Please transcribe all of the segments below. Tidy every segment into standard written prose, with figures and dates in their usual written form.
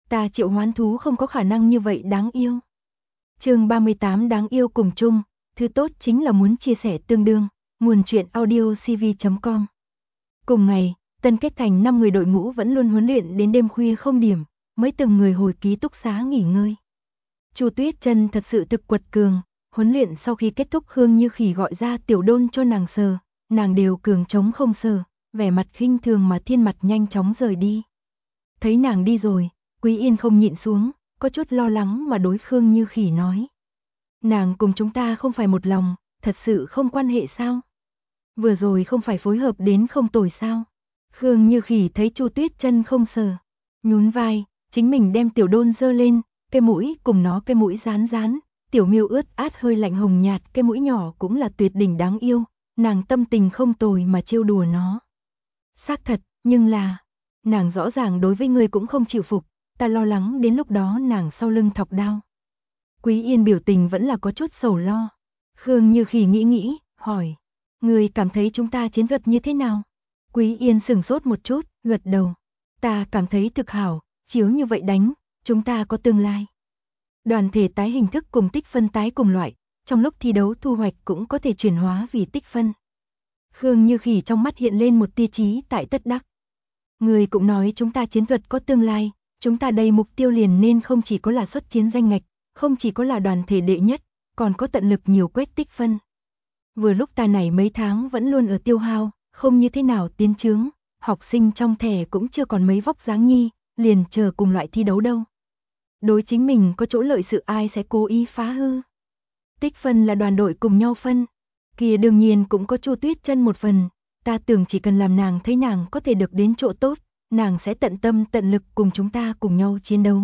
Ta triệu hoán thú không có khả năng như vậy đáng yêu. Chương 38 đáng yêu cùng chung, thứ tốt chính là muốn chia sẻ tương đương, nguồn truyện audiocv.com. Cùng ngày, Tân kết thành 5 người đội ngũ vẫn luôn huấn luyện đến đêm khuya không điểm, mới từng người hồi ký túc xá nghỉ ngơi. Chu Tuyết Chân thật sự thực quật cường, huấn luyện sau khi kết thúc Khương Như Khỉ gọi ra tiểu đôn cho nàng sờ, nàng đều cường trống không sờ, vẻ mặt khinh thường mà thiên mặt nhanh chóng rời đi. Thấy nàng đi rồi, Quý Yên không nhịn xuống, có chút lo lắng mà đối Khương Như Khỉ nói. Nàng cùng chúng ta không phải một lòng, thật sự không quan hệ sao? Vừa rồi không phải phối hợp đến không tồi sao? Khương Như Khỉ thấy Chu Tuyết Chân không sờ, nhún vai, chính mình đem tiểu đôn giơ lên, cái mũi cùng nó cái mũi rán rán, tiểu miêu ướt át hơi lạnh hồng nhạt, cái mũi nhỏ cũng là tuyệt đỉnh đáng yêu, nàng tâm tình không tồi mà trêu đùa nó. Xác thật, nhưng là, nàng rõ ràng đối với ngươi cũng không chịu phục, ta lo lắng đến lúc đó nàng sau lưng thọc đao. Quý Yên biểu tình vẫn là có chút sầu lo. Khương Như Khỉ nghĩ, hỏi, ngươi cảm thấy chúng ta chiến thuật như thế nào? Quý Yên sửng sốt một chút, gật đầu. Ta cảm thấy thực hảo, chiếu như vậy đánh, chúng ta có tương lai. Đoàn thể tái hình thức cùng tích phân tái cùng loại, trong lúc thi đấu thu hoạch cũng có thể chuyển hóa vì tích phân. Khương Như Khỉ trong mắt hiện lên một tia chí tại tất đắc. Người cũng nói chúng ta chiến thuật có tương lai, chúng ta đây mục tiêu liền nên không chỉ có là xuất chiến danh ngạch, không chỉ có là đoàn thể đệ nhất, còn có tận lực nhiều quét tích phân. Vừa lúc ta này mấy tháng vẫn luôn ở tiêu hao, không như thế nào tiến trướng, học sinh trong thẻ cũng chưa còn mấy vóc dáng nhi, liền chờ cùng loại thi đấu đâu. Đối chính mình có chỗ lợi sự ai sẽ cố ý phá hư. Tích phân là đoàn đội cùng nhau phân, kia đương nhiên cũng có Chu Tuyết Chân một phần, ta tưởng chỉ cần làm nàng thấy nàng có thể được đến chỗ tốt, nàng sẽ tận tâm tận lực cùng chúng ta cùng nhau chiến đấu.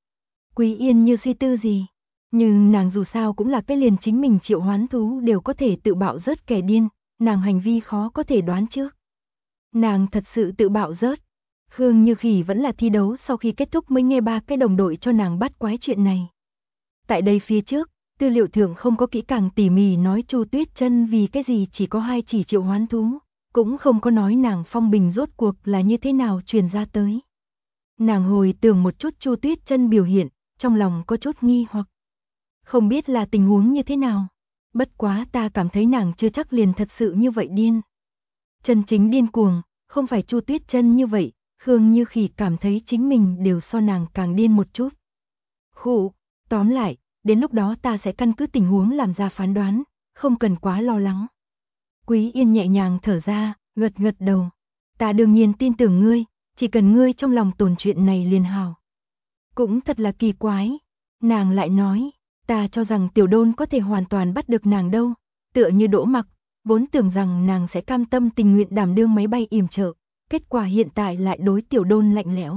Quý Yên như suy tư gì, nhưng nàng dù sao cũng là cái liền chính mình triệu hoán thú đều có thể tự bạo rớt kẻ điên, nàng hành vi khó có thể đoán trước. Nàng thật sự tự bạo rớt. Khương Như Khỉ vẫn là thi đấu sau khi kết thúc mới nghe ba cái đồng đội cho nàng bắt quái chuyện này. Tại đây phía trước, tư liệu thượng không có kỹ càng tỉ mỉ nói Chu Tuyết Chân vì cái gì chỉ có 2 chỉ triệu hoán thú, cũng không có nói nàng phong bình rốt cuộc là như thế nào truyền ra tới. Nàng hồi tưởng một chút Chu Tuyết Chân biểu hiện, trong lòng có chút nghi hoặc. Không biết là tình huống như thế nào, bất quá ta cảm thấy nàng chưa chắc liền thật sự như vậy điên. Chân chính điên cuồng, không phải Chu Tuyết Chân như vậy, Khương Như Khỉ cảm thấy chính mình đều so nàng càng điên một chút. Khụ, tóm lại, đến lúc đó ta sẽ căn cứ tình huống làm ra phán đoán, không cần quá lo lắng. Quý Yên nhẹ nhàng thở ra, gật gật đầu. Ta đương nhiên tin tưởng ngươi, chỉ cần ngươi trong lòng tồn chuyện này liền hảo. Cũng thật là kỳ quái. Nàng lại nói, ta cho rằng tiểu đôn có thể hoàn toàn bắt được nàng đâu, tựa như Đỗ Mặc, vốn tưởng rằng nàng sẽ cam tâm tình nguyện đảm đương máy bay yểm trợ, kết quả hiện tại lại đối tiểu đôn lạnh lẽo.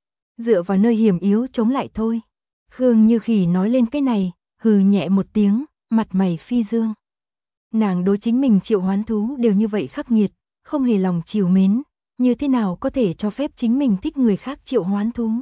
Dựa vào nơi hiểm yếu chống lại thôi. Khương Như Khỉ nói lên cái này, hừ nhẹ một tiếng, mặt mày phi dương. Nàng đối chính mình triệu hoán thú đều như vậy khắc nghiệt, không hề lòng chiều mến, như thế nào có thể cho phép chính mình thích người khác triệu hoán thú.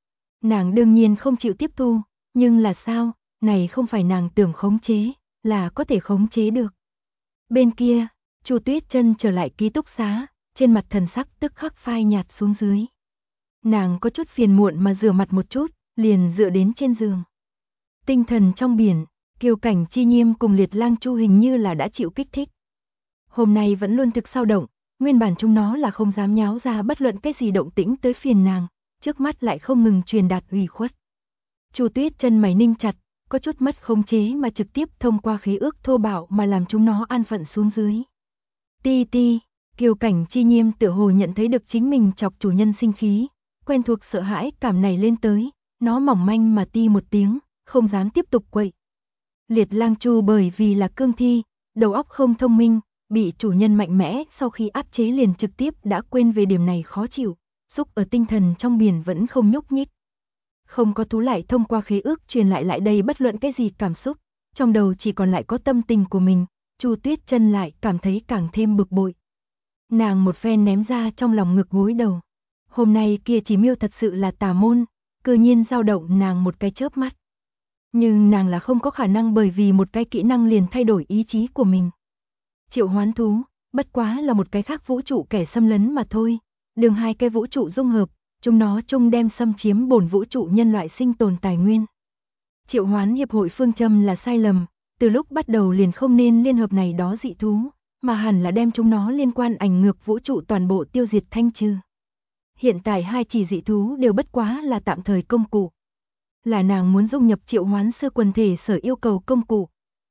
Nàng đương nhiên không chịu tiếp thu, nhưng là sao, này không phải nàng tưởng khống chế, là có thể khống chế được. Bên kia, Chu Tuyết Chân trở lại ký túc xá, trên mặt thần sắc tức khắc phai nhạt xuống dưới. Nàng có chút phiền muộn mà rửa mặt một chút, liền dựa đến trên giường. Tinh thần trong biển, Kiều Cảnh Chi Nhiêm cùng Liệt Lang Chu hình như là đã chịu kích thích. Hôm nay vẫn luôn thực sao động, nguyên bản chúng nó là không dám nháo ra bất luận cái gì động tĩnh tới phiền nàng, trước mắt lại không ngừng truyền đạt ủy khuất. Chu Tuyết Chân mày ninh chặt, có chút mất khống chế mà trực tiếp thông qua khế ước thô bạo mà làm chúng nó an phận xuống dưới. Ti ti, Kiều Cảnh Chi Nhiêm tựa hồ nhận thấy được chính mình chọc chủ nhân sinh khí, quen thuộc sợ hãi cảm này lên tới, nó mỏng manh mà ti một tiếng, không dám tiếp tục quậy. Liệt Lang Chu bởi vì là cương thi, đầu óc không thông minh, bị chủ nhân mạnh mẽ sau khi áp chế liền trực tiếp đã quên về điểm này khó chịu, xúc ở tinh thần trong biển vẫn không nhúc nhích. Không có thú lại thông qua khế ước truyền lại đây bất luận cái gì cảm xúc, trong đầu chỉ còn lại có tâm tình của mình, Chu Tuyết Chân lại cảm thấy càng thêm bực bội. Nàng một phen ném ra trong lòng ngực gối đầu. Hôm nay kia chỉ miêu thật sự là tà môn, cư nhiên dao động nàng một cái chớp mắt. Nhưng nàng là không có khả năng bởi vì một cái kỹ năng liền thay đổi ý chí của mình. Triệu hoán thú, bất quá là một cái khác vũ trụ kẻ xâm lấn mà thôi, đường hai cái vũ trụ dung hợp, chúng nó chung đem xâm chiếm bổn vũ trụ nhân loại sinh tồn tài nguyên. Triệu Hoán Hiệp hội phương châm là sai lầm, từ lúc bắt đầu liền không nên liên hợp này đó dị thú, mà hẳn là đem chúng nó liên quan ảnh ngược vũ trụ toàn bộ tiêu diệt thanh trừ. Hiện tại hai chỉ dị thú đều bất quá là tạm thời công cụ. Là nàng muốn dung nhập Triệu Hoán sư quần thể sở yêu cầu công cụ.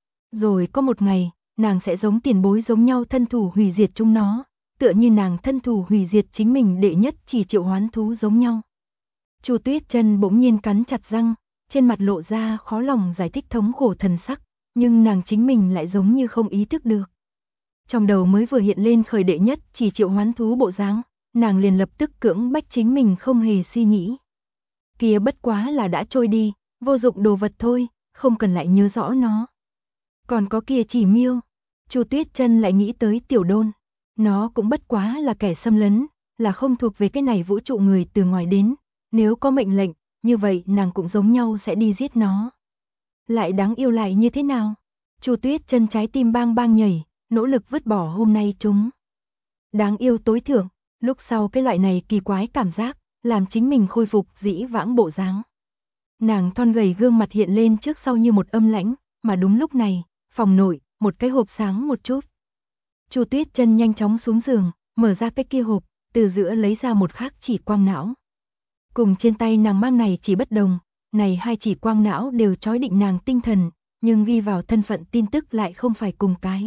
Rồi có một ngày, nàng sẽ giống tiền bối giống nhau thân thủ hủy diệt chúng nó, tựa như nàng thân thủ hủy diệt chính mình đệ nhất chỉ triệu hoán thú giống nhau. Chu Tuyết Chân bỗng nhiên cắn chặt răng, trên mặt lộ ra khó lòng giải thích thống khổ thần sắc, nhưng nàng chính mình lại giống như không ý thức được. Trong đầu mới vừa hiện lên khởi đệ nhất chỉ triệu hoán thú bộ dáng, nàng liền lập tức cưỡng bách chính mình không hề suy nghĩ. Kia bất quá là đã trôi đi, vô dụng đồ vật thôi, không cần lại nhớ rõ nó. Còn có kia chỉ miêu, Chu Tuyết Chân lại nghĩ tới Tiểu Đôn, nó cũng bất quá là kẻ xâm lấn, là không thuộc về cái này vũ trụ người từ ngoài đến, nếu có mệnh lệnh, như vậy nàng cũng giống nhau sẽ đi giết nó. Lại đáng yêu lại như thế nào? Chu Tuyết Chân trái tim bang bang nhảy, nỗ lực vứt bỏ hôm nay chúng. Đáng yêu tối thượng, lúc sau cái loại này kỳ quái cảm giác, làm chính mình khôi phục dĩ vãng bộ dáng. Nàng thon gầy gương mặt hiện lên trước sau như một âm lãnh, mà đúng lúc này, phòng nội, một cái hộp sáng một chút. Chu Tuyết Chân nhanh chóng xuống giường, mở ra cái kia hộp, từ giữa lấy ra một khác chỉ quang não. Cùng trên tay nàng mang này chỉ bất đồng, này hai chỉ quang não đều trói định nàng tinh thần, nhưng ghi vào thân phận tin tức lại không phải cùng cái.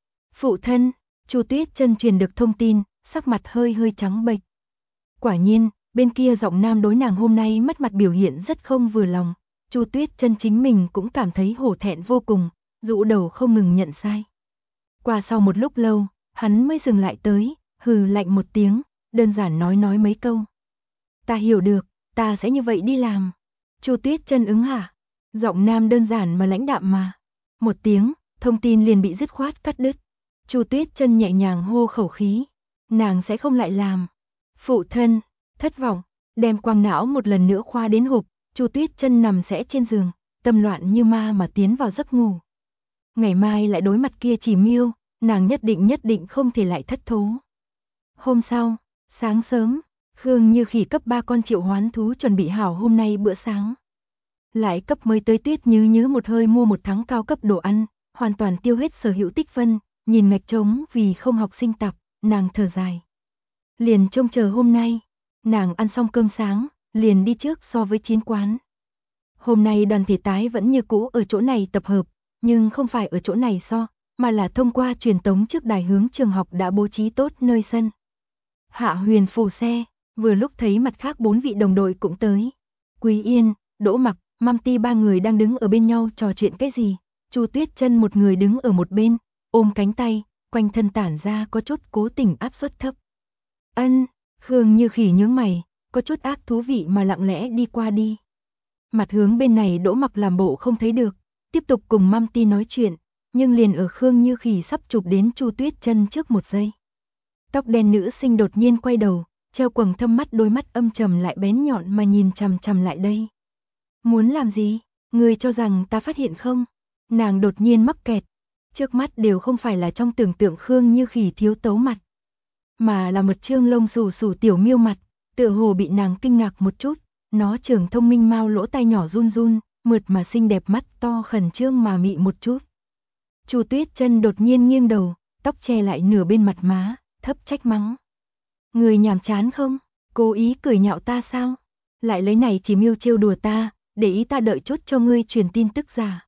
Phụ thân, Chu Tuyết Chân truyền được thông tin, sắc mặt hơi hơi trắng bệch. Quả nhiên, bên kia giọng nam đối nàng hôm nay mất mặt biểu hiện rất không vừa lòng, Chu Tuyết Chân chính mình cũng cảm thấy hổ thẹn vô cùng, rũ đầu không ngừng nhận sai. Qua sau một lúc lâu, hắn mới dừng lại tới, hừ lạnh một tiếng, đơn giản nói mấy câu. Ta hiểu được, ta sẽ như vậy đi làm. Chu Tuyết Chân ứng hả? Giọng nam đơn giản mà lãnh đạm mà. Một tiếng, thông tin liền bị dứt khoát cắt đứt. Chu Tuyết Chân nhẹ nhàng hô khẩu khí, nàng sẽ không lại làm. Phụ thân, thất vọng, đem quang não một lần nữa khoa đến hộp, Chu Tuyết Chân nằm sẽ trên giường, tâm loạn như ma mà tiến vào giấc ngủ. Ngày mai lại đối mặt kia chỉ miêu, nàng nhất định không thể lại thất thố. Hôm sau, sáng sớm, Khương Như Khỉ cấp 3 con triệu hoán thú chuẩn bị hảo hôm nay bữa sáng. Lại cấp mới tới Tuyết Như một hơi mua một tháng cao cấp đồ ăn, hoàn toàn tiêu hết sở hữu tích phân, nhìn ngạch trống vì không học sinh tập, nàng thở dài. Liền trông chờ hôm nay, nàng ăn xong cơm sáng, liền đi trước so với chiến quán. Hôm nay đoàn thể tái vẫn như cũ ở chỗ này tập hợp, nhưng không phải ở chỗ này so, mà là thông qua truyền tống trước đài hướng trường học đã bố trí tốt nơi sân. Hạ Huyền phủ xe, vừa lúc thấy mặt khác 4 vị đồng đội cũng tới. Quý Yên, Đỗ Mặc, Măm Ti ba người đang đứng ở bên nhau trò chuyện cái gì. Chu Tuyết Chân một người đứng ở một bên, ôm cánh tay, quanh thân tản ra có chút cố tình áp suất thấp. Ân, Khương Như Khỉ nhướng mày, có chút ác thú vị mà lặng lẽ đi qua đi. Mặt hướng bên này Đỗ Mặc làm bộ không thấy được, tiếp tục cùng Măm Ti nói chuyện, nhưng liền ở Khương Như Khỉ sắp chụp đến Chu Tuyết Chân trước một giây. Tóc đen nữ sinh đột nhiên quay đầu, treo quầng thâm mắt, đôi mắt âm trầm lại bén nhọn mà nhìn chằm chằm lại đây. Muốn làm gì? Ngươi cho rằng ta phát hiện không? Nàng đột nhiên mắc kẹt. Trước mắt đều không phải là trong tưởng tượng Khương Như Khỉ thiếu tấu mặt, mà là một trương lông xù xù tiểu miêu mặt, tựa hồ bị nàng kinh ngạc một chút, nó trưởng thông minh mau lỗ tai nhỏ run run, mượt mà xinh đẹp mắt to khẩn trương mà mị một chút. Chu Tuyết Chân đột nhiên nghiêng đầu, tóc che lại nửa bên mặt má, thấp trách mắng. Người nhàm chán không? Cố ý cười nhạo ta sao? Lại lấy này chỉ miêu trêu đùa ta, để ý ta đợi chút cho ngươi truyền tin tức giả.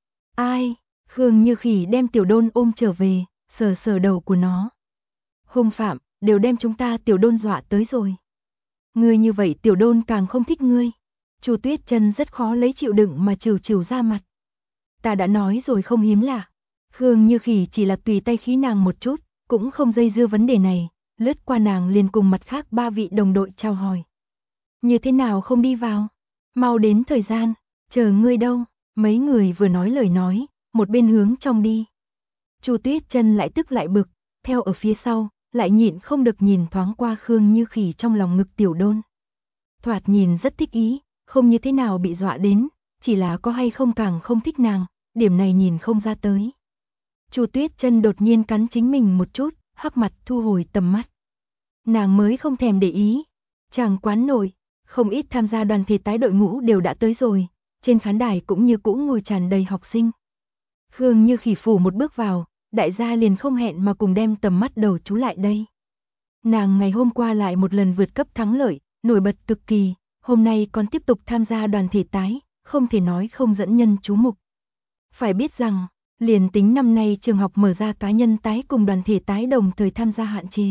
Ai? Khương Như Khỉ đem Tiểu Đôn ôm trở về, sờ sờ đầu của nó. Hung phạm, đều đem chúng ta Tiểu Đôn dọa tới rồi. Ngươi như vậy Tiểu Đôn càng không thích ngươi. Chu Tuyết Chân rất khó lấy chịu đựng mà trừ ra mặt. Ta đã nói rồi không hiếm lạ. Khương Như Khỉ chỉ là tùy tay khí nàng một chút, cũng không dây dưa vấn đề này, lướt qua nàng liền cùng mặt khác 3 vị đồng đội chào hỏi. Như thế nào không đi vào? Mau đến thời gian, chờ ngươi đâu? Mấy người vừa nói lời nói, một bên hướng trong đi. Chu Tuyết Chân lại tức lại bực, theo ở phía sau, lại nhịn không được nhìn thoáng qua Khương Như Khỉ trong lòng ngực Tiểu Đôn. Thoạt nhìn rất thích ý, không như thế nào bị dọa đến, chỉ là có hay không càng không thích nàng, điểm này nhìn không ra tới. Chu Tuyết Chân đột nhiên cắn chính mình một chút, hắc mặt thu hồi tầm mắt. Nàng mới không thèm để ý, Tràng quán nội, không ít tham gia đoàn thể tái đội ngũ đều đã tới rồi, trên khán đài cũng như cũ ngồi tràn đầy học sinh. Khương Như Khỉ phủ một bước vào, đại gia liền không hẹn mà cùng đem tầm mắt đầu chú lại đây. Nàng ngày hôm qua lại một lần vượt cấp thắng lợi, nổi bật cực kỳ, hôm nay còn tiếp tục tham gia đoàn thể tái, không thể nói không dẫn nhân chú mục. Phải biết rằng, liền tính năm nay trường học mở ra cá nhân tái cùng đoàn thể tái đồng thời tham gia hạn chế.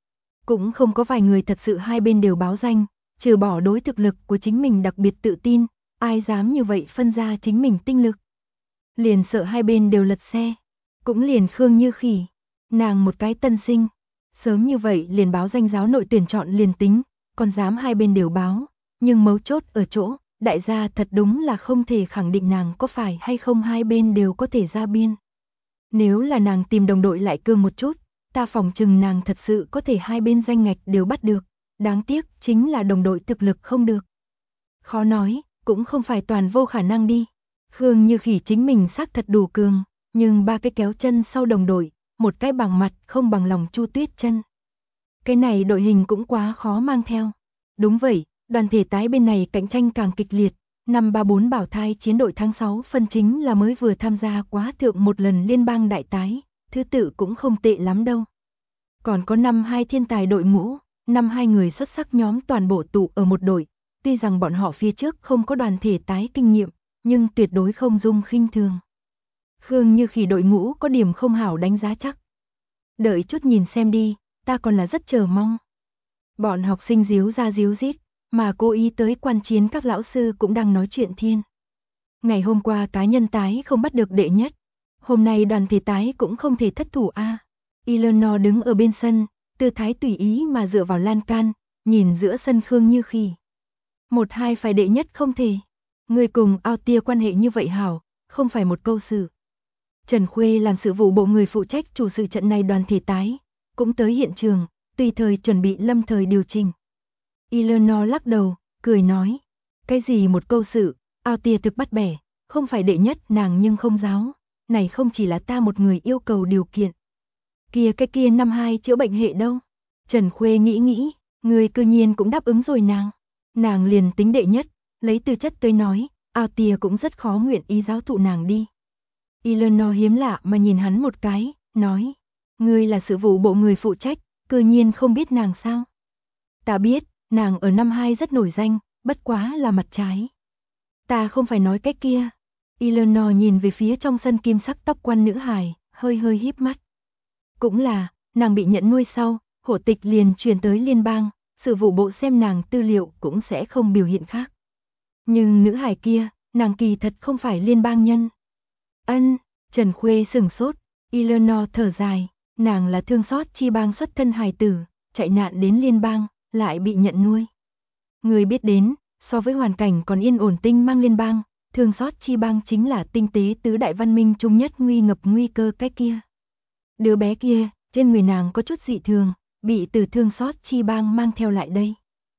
Cũng không có vài người thật sự hai bên đều báo danh, trừ bỏ đối thực lực của chính mình đặc biệt tự tin, ai dám như vậy phân ra chính mình tinh lực. Liền sợ hai bên đều lật xe, cũng liền Khương Như Khỉ, nàng một cái tân sinh, sớm như vậy liền báo danh giáo nội tuyển chọn liền tính, còn dám hai bên đều báo, nhưng mấu chốt ở chỗ, đại gia thật đúng là không thể khẳng định nàng có phải hay không hai bên đều có thể ra biên. Nếu là nàng tìm đồng đội lại cương một chút, ta phỏng chừng nàng thật sự có thể hai bên danh ngạch đều bắt được, đáng tiếc chính là đồng đội thực lực không được. Khó nói, cũng không phải toàn vô khả năng đi. Khương Như Khỉ chính mình xác thật đủ cường, nhưng ba cái kéo chân sau đồng đội, một cái bằng mặt không bằng lòng Chu Tuyết Chân. Cái này đội hình cũng quá khó mang theo. Đúng vậy, đoàn thể tái bên này cạnh tranh càng kịch liệt, năm 34 bảo thai chiến đội tháng 6 phân chính là mới vừa tham gia quá thượng một lần liên bang đại tái, thứ tự cũng không tệ lắm đâu. Còn có năm 2 thiên tài đội ngũ, năm 2 người xuất sắc nhóm toàn bộ tụ ở một đội, tuy rằng bọn họ phía trước không có đoàn thể tái kinh nghiệm, nhưng tuyệt đối không dung khinh thường. Khương Như Khỉ đội ngũ có điểm không hảo đánh giá chắc. Đợi chút nhìn xem đi, ta còn là rất chờ mong. Bọn học sinh díu ra díu dít, mà cố ý tới quan chiến các lão sư cũng đang nói chuyện thiên. Ngày hôm qua cá nhân tái không bắt được đệ nhất, hôm nay đoàn thể tái cũng không thể thất thủ a. Eleanor đứng ở bên sân, tư thái tùy ý mà dựa vào lan can, nhìn giữa sân Khương Như Khỉ. 1-2 phải đệ nhất không thể. Người cùng ao tia quan hệ như vậy hảo, không phải một câu sự. Trần Khuê làm sự vụ bộ người phụ trách chủ sự trận này đoàn thể tái, cũng tới hiện trường, tùy thời chuẩn bị lâm thời điều chỉnh. Eleanor lắc đầu, cười nói, cái gì một câu sự, ao tia thực bắt bẻ, không phải đệ nhất nàng nhưng không giáo, này không chỉ là ta một người yêu cầu điều kiện. Cái kia năm 2 chữa bệnh hệ đâu? Trần Khuê nghĩ, người cư nhiên cũng đáp ứng rồi nàng liền tính đệ nhất, lấy tư chất tới nói, ao tia cũng rất khó nguyện ý giáo thụ nàng đi. Eleanor hiếm lạ mà nhìn hắn một cái, nói, ngươi là sự vụ bộ người phụ trách, cư nhiên không biết nàng sao? Ta biết, nàng ở năm 2 rất nổi danh, bất quá là mặt trái. Ta không phải nói cái kia. Eleanor nhìn về phía trong sân kim sắc tóc quan nữ hài, hơi híp mắt. Cũng là, nàng bị nhận nuôi sau, hộ tịch liền truyền tới liên bang, sự vụ bộ xem nàng tư liệu cũng sẽ không biểu hiện khác. Nhưng nữ hài kia, nàng kỳ thật không phải liên bang nhân. Ân, Trần Khuê sửng sốt, Eleanor thở dài, nàng là thương xót chi bang xuất thân hài tử, chạy nạn đến liên bang, lại bị nhận nuôi. Người biết đến, so với hoàn cảnh còn yên ổn tinh mang liên bang, thương xót chi bang chính là tinh tế tứ đại văn minh chung nhất nguy ngập nguy cơ cái kia. Đứa bé kia, trên người nàng có chút dị thường, bị từ thương xót chi bang mang theo lại đây.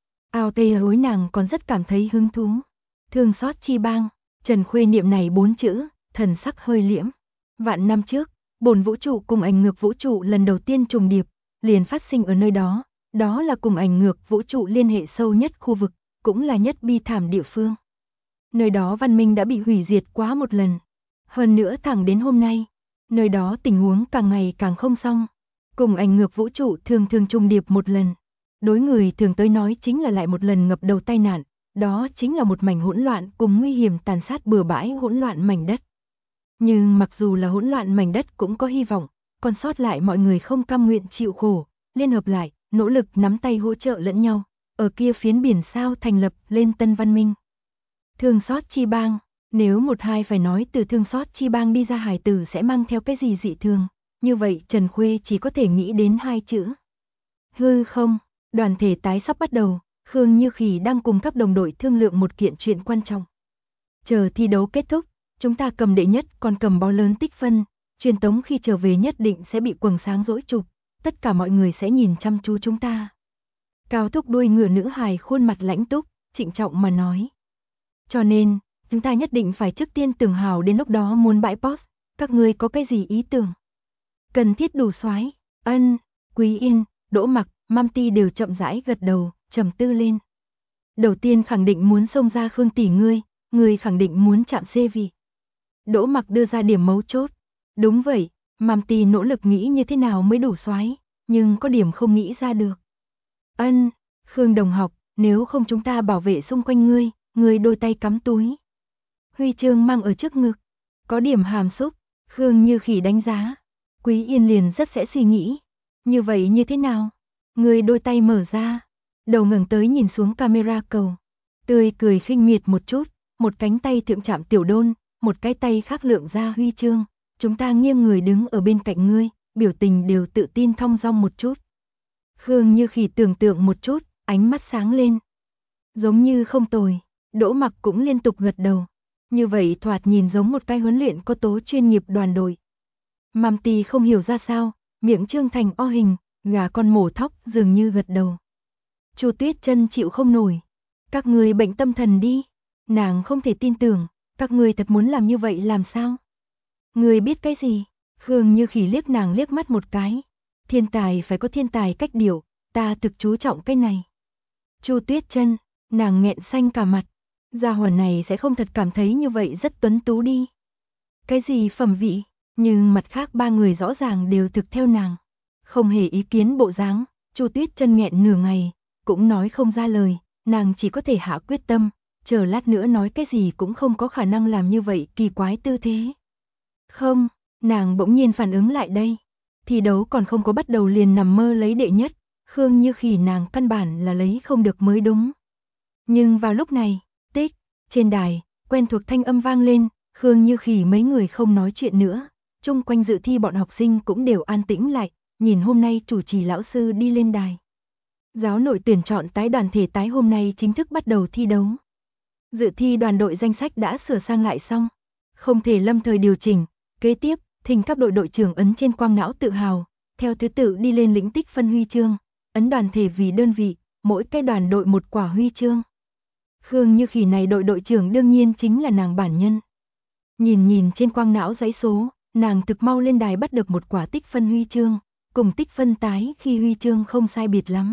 Ao tê hối nàng còn rất cảm thấy hứng thú. Thương xót chi bang, Trần Khuê niệm này 4 chữ, thần sắc hơi liễm. Vạn năm trước, bổn vũ trụ cùng ảnh ngược vũ trụ lần đầu tiên trùng điệp, liền phát sinh ở nơi đó, đó là cùng ảnh ngược vũ trụ liên hệ sâu nhất khu vực, cũng là nhất bi thảm địa phương. Nơi đó văn minh đã bị hủy diệt quá một lần. Hơn nữa thẳng đến hôm nay, nơi đó tình huống càng ngày càng không xong. Cùng ảnh ngược vũ trụ thường trùng điệp một lần. Đối người thường tới nói chính là lại một lần ngập đầu tai nạn, đó chính là một mảnh hỗn loạn cùng nguy hiểm tàn sát bừa bãi hỗn loạn mảnh đất. Nhưng mặc dù là hỗn loạn mảnh đất cũng có hy vọng, còn sót lại mọi người không cam nguyện chịu khổ, liên hợp lại, nỗ lực nắm tay hỗ trợ lẫn nhau, ở kia phiến biển sao thành lập lên tân văn minh. Thương xót chi bang, nếu 1-2 phải nói từ thương xót chi bang đi ra hài tử sẽ mang theo cái gì dị thường, như vậy Trần Khuê chỉ có thể nghĩ đến 2 chữ. Hư không, đoàn thể tái sắp bắt đầu, Khương Như Khỉ đang cùng các đồng đội thương lượng một kiện chuyện quan trọng. Chờ thi đấu kết thúc, chúng ta cầm đệ nhất còn cầm bó lớn tích phân, truyền tống khi trở về nhất định sẽ bị quầng sáng dỗi chụp, tất cả mọi người sẽ nhìn chăm chú chúng ta. Cao thúc đuôi ngựa nữ hài khuôn mặt lãnh túc, trịnh trọng mà nói. Cho nên, chúng ta nhất định phải trước tiên tưởng hào đến lúc đó muốn bãi post, các ngươi có cái gì ý tưởng? Cần thiết đủ soái, Ân, Quý Yên, Đỗ Mặc, Mam Ti đều chậm rãi gật đầu, trầm tư lên. Đầu tiên khẳng định muốn xông ra Khương tỷ ngươi khẳng định muốn chạm xê vị. Đỗ Mặc đưa ra điểm mấu chốt. Đúng vậy, Mam Tì nỗ lực nghĩ như thế nào mới đủ xoái, nhưng có điểm không nghĩ ra được. Ân, Khương đồng học, nếu không chúng ta bảo vệ xung quanh ngươi đôi tay cắm túi. Huy chương mang ở trước ngực, có điểm hàm xúc, Khương Như Khỉ đánh giá. Quý Yên liền rất sẽ suy nghĩ, như vậy như thế nào? Ngươi đôi tay mở ra, đầu ngẩng tới nhìn xuống camera cầu, tươi cười khinh miệt một chút, một cánh tay thượng chạm tiểu đôn, một cái tay khác lượng ra huy chương, chúng ta nghiêng người đứng ở bên cạnh ngươi, biểu tình đều tự tin thong dong một chút. Khương Như Khỉ tưởng tượng một chút, ánh mắt sáng lên. Giống như không tồi, Đỗ Mặc cũng liên tục gật đầu. Như vậy thoạt nhìn giống một cái huấn luyện có tố chuyên nghiệp đoàn đội. Mam Tì không hiểu ra sao, miệng trương thành o hình, gà con mổ thóc dường như gật đầu. Chu Tuyết Chân chịu không nổi. Các ngươi bệnh tâm thần đi. Nàng không thể tin tưởng, các ngươi thật muốn làm như vậy làm sao? Ngươi biết cái gì? Khương Như Khỉ liếc nàng liếc mắt một cái. Thiên tài phải có thiên tài cách điệu, ta thực chú trọng cái này. Chu Tuyết Chân, nàng nghẹn xanh cả mặt. Gia hỏa này sẽ không thật cảm thấy như vậy rất tuấn tú đi. Cái gì phẩm vị, nhưng mặt khác ba người rõ ràng đều thực theo nàng. Không hề ý kiến bộ dáng, Chu Tuyết Chân nghẹn nửa ngày, cũng nói không ra lời, nàng chỉ có thể hạ quyết tâm, chờ lát nữa nói cái gì cũng không có khả năng làm như vậy kỳ quái tư thế. Không, nàng bỗng nhiên phản ứng lại đây. Thi đấu còn không có bắt đầu liền nằm mơ lấy đệ nhất, Khương Như Khỉ nàng căn bản là lấy không được mới đúng. Nhưng vào lúc này, tích, trên đài, quen thuộc thanh âm vang lên, Khương Như Khỉ mấy người không nói chuyện nữa, chung quanh dự thi bọn học sinh cũng đều an tĩnh lại, nhìn hôm nay chủ trì lão sư đi lên đài. Giáo nội tuyển chọn tái đoàn thể tái hôm nay chính thức bắt đầu thi đấu. Dự thi đoàn đội danh sách đã sửa sang lại xong, không thể lâm thời điều chỉnh, kế tiếp, thỉnh các đội đội trưởng ấn trên quang não tự hào, theo thứ tự đi lên lĩnh tích phân huy chương, ấn đoàn thể vì đơn vị, mỗi cái đoàn đội một quả huy chương. Khương Như Khỉ này đội đội trưởng đương nhiên chính là nàng bản nhân. Nhìn trên quang não dãy số, nàng thực mau lên đài bắt được một quả tích phân huy chương, cùng tích phân tái khi huy chương không sai biệt lắm.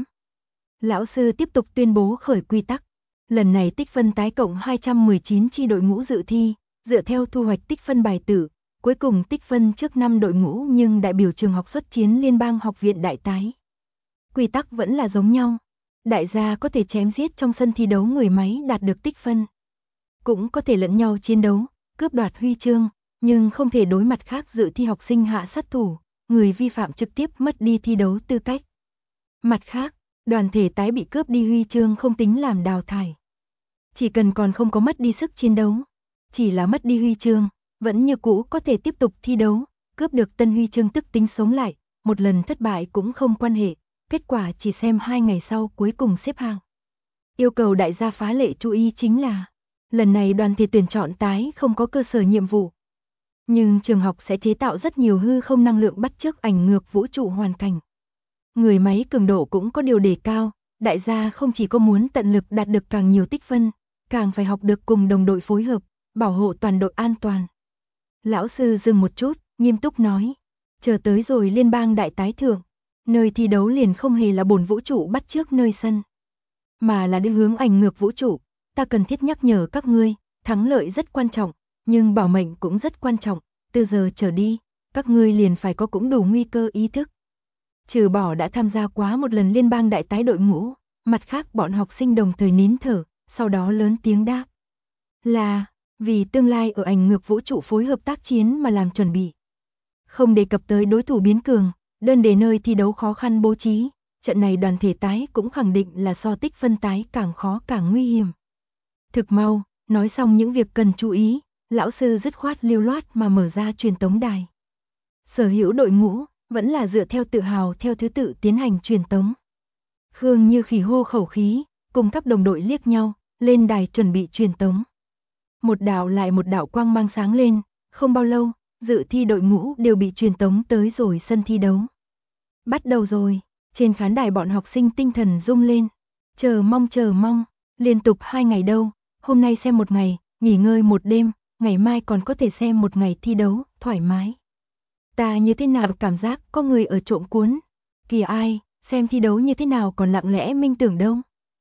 Lão sư tiếp tục tuyên bố khởi quy tắc. Lần này tích phân tái cộng 219 chi đội ngũ dự thi, dựa theo thu hoạch tích phân bài tử, cuối cùng tích phân trước 5 đội ngũ nhưng đại biểu trường học xuất chiến liên bang học viện đại tái. Quy tắc vẫn là giống nhau. Đại gia có thể chém giết trong sân thi đấu người máy đạt được tích phân. Cũng có thể lẫn nhau chiến đấu, cướp đoạt huy chương, nhưng không thể đối mặt khác dự thi học sinh hạ sát thủ, người vi phạm trực tiếp mất đi thi đấu tư cách. Mặt khác, đoàn thể tái bị cướp đi huy chương không tính làm đào thải. Chỉ cần còn không có mất đi sức chiến đấu, chỉ là mất đi huy chương, vẫn như cũ có thể tiếp tục thi đấu, cướp được tân huy chương tức tính sống lại, một lần thất bại cũng không quan hệ, kết quả chỉ xem 2 ngày sau cuối cùng xếp hạng. Yêu cầu đại gia phá lệ chú ý chính là, lần này đoàn thể tuyển chọn tái không có cơ sở nhiệm vụ. Nhưng trường học sẽ chế tạo rất nhiều hư không năng lượng bắt chước ảnh ngược vũ trụ hoàn cảnh. Người máy cường độ cũng có điều đề cao, đại gia không chỉ có muốn tận lực đạt được càng nhiều tích phân, càng phải học được cùng đồng đội phối hợp, bảo hộ toàn đội an toàn. Lão sư dừng một chút, nghiêm túc nói, chờ tới rồi liên bang đại tái thượng, nơi thi đấu liền không hề là bổn vũ trụ bắt chước nơi sân, mà là đi hướng ảnh ngược vũ trụ, ta cần thiết nhắc nhở các ngươi, thắng lợi rất quan trọng, nhưng bảo mệnh cũng rất quan trọng, từ giờ trở đi, các ngươi liền phải có cũng đủ nguy cơ ý thức. Trừ bỏ đã tham gia quá một lần liên bang đại tái đội ngũ, mặt khác bọn học sinh đồng thời nín thở, sau đó lớn tiếng đáp. Là, vì tương lai ở ảnh ngược vũ trụ phối hợp tác chiến mà làm chuẩn bị. Không đề cập tới đối thủ biến cường, đơn đề nơi thi đấu khó khăn bố trí, trận này đoàn thể tái cũng khẳng định là so tích phân tái càng khó càng nguy hiểm. Thực mau, nói xong những việc cần chú ý, lão sư dứt khoát lưu loát mà mở ra truyền tống đài. Sở hữu đội ngũ, vẫn là dựa theo tự hào theo thứ tự tiến hành truyền tống. Khương Như Khỉ hô khẩu khí, cùng các đồng đội liếc nhau, lên đài chuẩn bị truyền tống. Một đạo lại một đạo quang mang sáng lên, không bao lâu, dự thi đội ngũ đều bị truyền tống tới rồi sân thi đấu. Bắt đầu rồi, trên khán đài bọn học sinh tinh thần rung lên, chờ mong, liên tục 2 ngày đâu, hôm nay xem một ngày, nghỉ ngơi một đêm, ngày mai còn có thể xem một ngày thi đấu, thoải mái. Ta như thế nào cảm giác có người ở trộm cuốn, kìa ai, xem thi đấu như thế nào còn lặng lẽ minh tưởng đâu.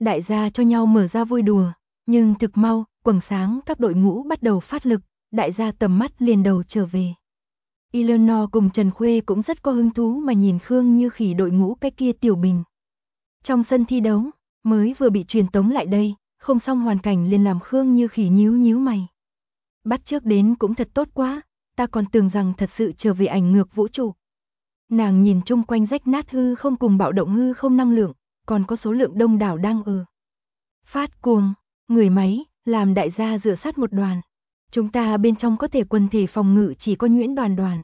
Đại gia cho nhau mở ra vui đùa, nhưng thực mau, quầng sáng các đội ngũ bắt đầu phát lực, đại gia tầm mắt liền đầu trở về. Eleanor cùng Trần Khuê cũng rất có hứng thú mà nhìn Khương Như Khỉ đội ngũ cái kia tiểu bình. Trong sân thi đấu, mới vừa bị truyền tống lại đây, không xong hoàn cảnh liền làm Khương Như Khỉ nhíu nhíu mày. Bắt trước đến cũng thật tốt quá, ta còn tưởng rằng thật sự trở về ảnh ngược vũ trụ. Nàng nhìn chung quanh rách nát hư không cùng bạo động hư không năng lượng, còn có số lượng đông đảo đang phát cuồng, người máy, làm đại gia dựa sát một đoàn. Chúng ta bên trong có thể quần thể phòng ngự chỉ có Nguyễn Đoàn Đoàn.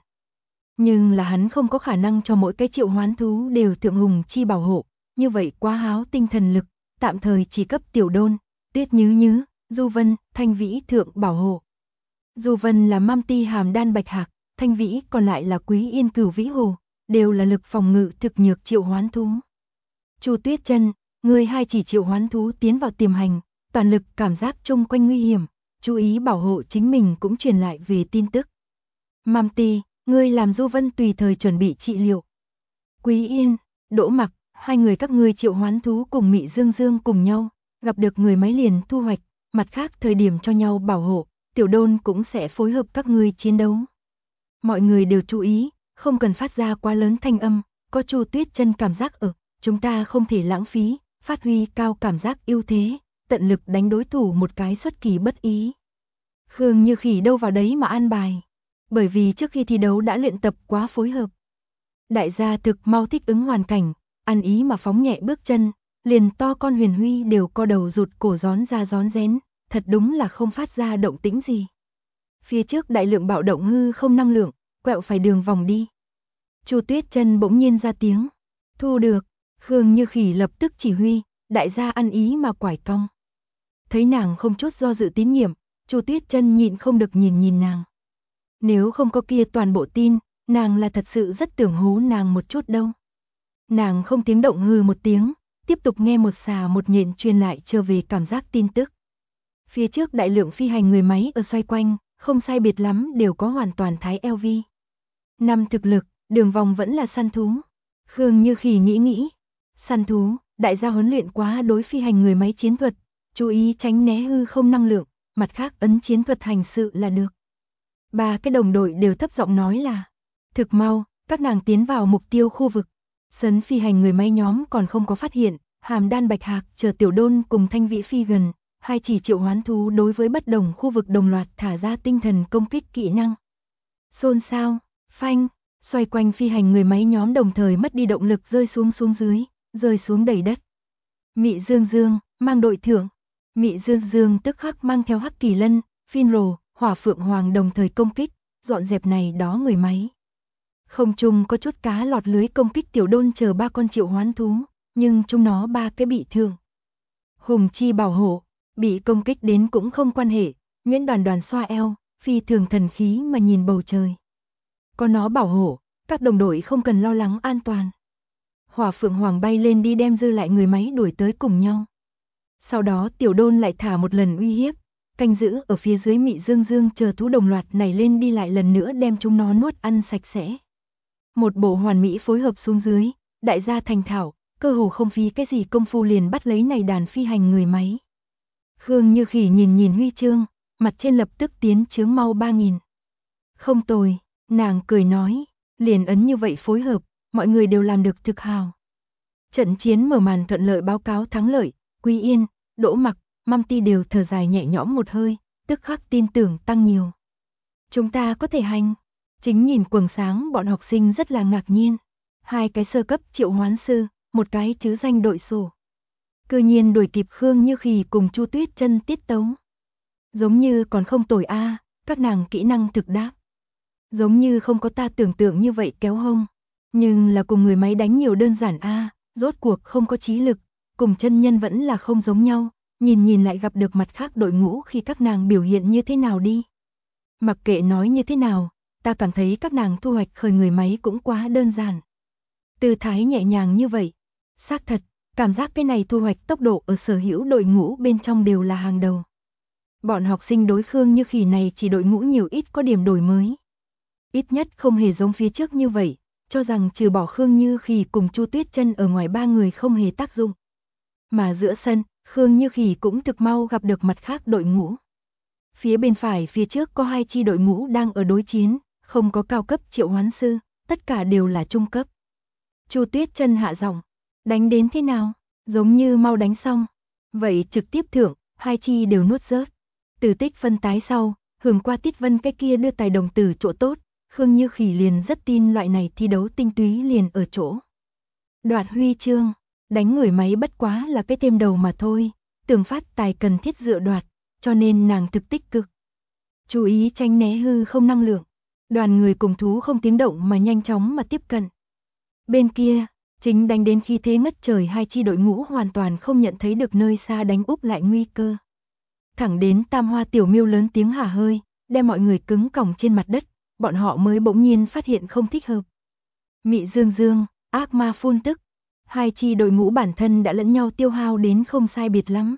Nhưng là hắn không có khả năng cho mỗi cái triệu hoán thú đều thượng hùng chi bảo hộ, như vậy quá háo tinh thần lực, tạm thời chỉ cấp Tiểu Đôn, Tuyết Nhứ Nhứ, Du Vân, Thanh Vĩ thượng bảo hộ. Du Vân là Mam Ti Hàm Đan Bạch Hạc, Thanh Vĩ còn lại là Quý Yên Cửu Vĩ Hồ, đều là lực phòng ngự thực nhược triệu hoán thú. Chu Tuyết Chân, người hai chỉ triệu hoán thú tiến vào tiềm hành, toàn lực cảm giác chung quanh nguy hiểm, chú ý bảo hộ chính mình cũng truyền lại về tin tức. Mam Ti, ngươi làm Du Vân tùy thời chuẩn bị trị liệu. Quý Yên, Đỗ Mặc, hai người các ngươi triệu hoán thú cùng Mị Dương Dương cùng nhau, gặp được người máy liền thu hoạch, mặt khác thời điểm cho nhau bảo hộ, Tiểu Đôn cũng sẽ phối hợp các ngươi chiến đấu. Mọi người đều chú ý, không cần phát ra quá lớn thanh âm, có Chu Tuyết Chân cảm giác chúng ta không thể lãng phí, phát huy cao cảm giác ưu thế, tận lực đánh đối thủ một cái xuất kỳ bất ý. Khương Như Khỉ đâu vào đấy mà an bài, bởi vì trước khi thi đấu đã luyện tập quá phối hợp. Đại gia thực mau thích ứng hoàn cảnh, ăn ý mà phóng nhẹ bước chân, liền to con Huyền Huy đều co đầu rụt cổ rón ra rón rén, thật đúng là không phát ra động tĩnh gì. Phía trước đại lượng bạo động hư không năng lượng, quẹo phải đường vòng đi. Chu Tuyết Chân bỗng nhiên ra tiếng, thu được. Khương Như Khỉ lập tức chỉ huy, đại gia ăn ý mà quải cong. Thấy nàng không chút do dự tín nhiệm, Chu Tuyết Chân nhịn không được nhìn nàng. Nếu không có kia toàn bộ tin, nàng là thật sự rất tưởng hố nàng một chút đâu. Nàng không tiếng động hừ một tiếng, tiếp tục nghe một xà một nhện truyền lại trở về cảm giác tin tức. Phía trước đại lượng phi hành người máy ở xoay quanh, không sai biệt lắm đều có hoàn toàn thái LV. 5 thực lực, đường vòng vẫn là săn thú. Khương Như Khỉ nghĩ, săn thú, đại gia huấn luyện quá đối phi hành người máy chiến thuật, chú ý tránh né hư không năng lượng, mặt khác ấn chiến thuật hành sự là được. Ba cái đồng đội đều thấp giọng nói là, thực mau, các nàng tiến vào mục tiêu khu vực. Sấn phi hành người máy nhóm còn không có phát hiện, Hàm Đan Bạch Hạc chờ Tiểu Đôn cùng Thanh Vĩ phi gần, hai chỉ triệu hoán thú đối với bất đồng khu vực đồng loạt thả ra tinh thần công kích kỹ năng. Xôn xao, phanh, xoay quanh phi hành người máy nhóm đồng thời mất đi động lực rơi xuống dưới, rơi xuống đầy đất. Mị Dương Dương, mang đội thưởng. Mị Dương Dương tức khắc mang theo Hắc Kỳ Lân, Finro, Hỏa Phượng Hoàng đồng thời công kích, dọn dẹp này đó người máy. Không chung có chút cá lọt lưới công kích Tiểu Đôn chờ 3 con triệu hoán thú, nhưng chúng nó 3 cái bị thương. Hùng chi bảo hộ, bị công kích đến cũng không quan hệ, Nguyễn Đoàn Đoàn xoa eo, phi thường thần khí mà nhìn bầu trời. Có nó bảo hộ, các đồng đội không cần lo lắng an toàn. Hỏa Phượng Hoàng bay lên đi đem dư lại người máy đuổi tới cùng nhau. Sau đó Tiểu Đôn lại thả một lần uy hiếp, canh giữ ở phía dưới Mị Dương Dương chờ thú đồng loạt này lên đi lại lần nữa đem chúng nó nuốt ăn sạch sẽ. Một bộ hoàn mỹ phối hợp xuống dưới, đại gia thành thạo, cơ hồ không phí cái gì công phu liền bắt lấy này đàn phi hành người máy. Khương Như Khỉ nhìn huy chương, mặt trên lập tức tiến chướng mau 3000. Không tồi, nàng cười nói, liền ấn như vậy phối hợp, mọi người đều làm được thực hào. Trận chiến mở màn thuận lợi báo cáo thắng lợi, Quý Yên, Đỗ Mặc, Mam Ti đều thở dài nhẹ nhõm một hơi, tức khắc tin tưởng tăng nhiều. Chúng ta có thể hành. Chính nhìn quầng sáng bọn học sinh rất là ngạc nhiên. 2 cái sơ cấp triệu hoán sư, một cái chứ danh đội sổ. Cư nhiên đuổi kịp Khương Như Khỉ cùng Chu Tuyết Chân tiết tấu. Giống như còn không tồi a, các nàng kỹ năng thực đáp. Giống như không có ta tưởng tượng như vậy kéo hông. Nhưng là cùng người máy đánh nhiều đơn giản a, rốt cuộc không có trí lực, cùng chân nhân vẫn là không giống nhau, nhìn lại gặp được mặt khác đội ngũ khi các nàng biểu hiện như thế nào đi. Mặc kệ nói như thế nào, ta cảm thấy các nàng thu hoạch khởi người máy cũng quá đơn giản. Tư thái nhẹ nhàng như vậy, xác thật, cảm giác cái này thu hoạch tốc độ ở sở hữu đội ngũ bên trong đều là hàng đầu. Bọn học sinh đối Khương Như Khỉ này chỉ đội ngũ nhiều ít có điểm đổi mới. Ít nhất không hề giống phía trước như vậy, cho rằng trừ bỏ Khương Như Khỉ cùng Chu Tuyết Chân ở ngoài 3 người không hề tác dụng. Mà giữa sân, Khương Như Khỉ cũng thực mau gặp được mặt khác đội ngũ. Phía bên phải phía trước có 2 chi đội ngũ đang ở đối chiến, không có cao cấp triệu hoán sư, tất cả đều là trung cấp. Chu Tuyết Chân hạ giọng, đánh đến thế nào? Giống như mau đánh xong. Vậy trực tiếp thưởng, 2 chi đều nuốt rớt. Từ tích phân tái sau, hưởng qua Tiết Vân cái kia đưa tài đồng tử chỗ tốt, Khương Như Khỉ liền rất tin loại này thi đấu tinh túy liền ở chỗ. Đoạt huy chương, đánh người máy bất quá là cái thêm đầu mà thôi, tưởng phát tài cần thiết dựa đoạt, cho nên nàng thực tích cực. Chú ý tránh né hư không năng lượng, đoàn người cùng thú không tiếng động mà nhanh chóng mà tiếp cận. Bên kia, chính đánh đến khi thế ngất trời 2 chi đội ngũ hoàn toàn không nhận thấy được nơi xa đánh úp lại nguy cơ. Thẳng đến Tam Hoa Tiểu Miêu lớn tiếng hả hơi, đem mọi người cứng còng trên mặt đất, bọn họ mới bỗng nhiên phát hiện không thích hợp. Mị Dương Dương, ác ma phun tức, 2 chi đội ngũ bản thân đã lẫn nhau tiêu hao đến không sai biệt lắm.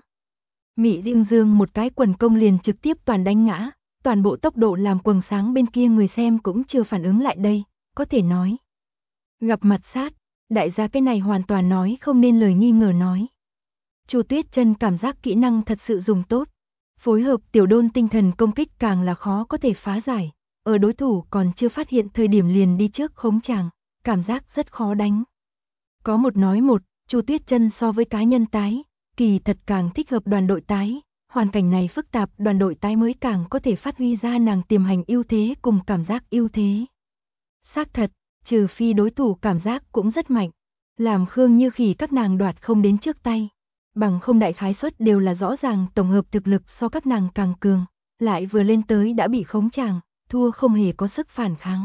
Mị Dương Dương một cái quần công liền trực tiếp toàn đánh ngã, toàn bộ tốc độ làm quầng sáng bên kia người xem cũng chưa phản ứng lại đây, có thể nói. Gặp mặt sát, đại gia cái này hoàn toàn nói không nên lời nghi ngờ nói. Chu Tuyết Chân cảm giác kỹ năng thật sự dùng tốt, phối hợp tiểu đôn tinh thần công kích càng là khó có thể phá giải, ở đối thủ còn chưa phát hiện thời điểm liền đi trước khống chàng, cảm giác rất khó đánh. Có một nói một, Chu Tuyết Chân so với cá nhân tái, kỳ thật càng thích hợp đoàn đội tái, hoàn cảnh này phức tạp đoàn đội tái mới càng có thể phát huy ra nàng tiềm hành ưu thế cùng cảm giác ưu thế. Xác thật, trừ phi đối thủ cảm giác cũng rất mạnh, làm Khương Như Khỉ các nàng đoạt không đến trước tay, bằng không đại khái suất đều là rõ ràng tổng hợp thực lực so các nàng càng cường, lại vừa lên tới đã bị khống chàng, thua không hề có sức phản kháng.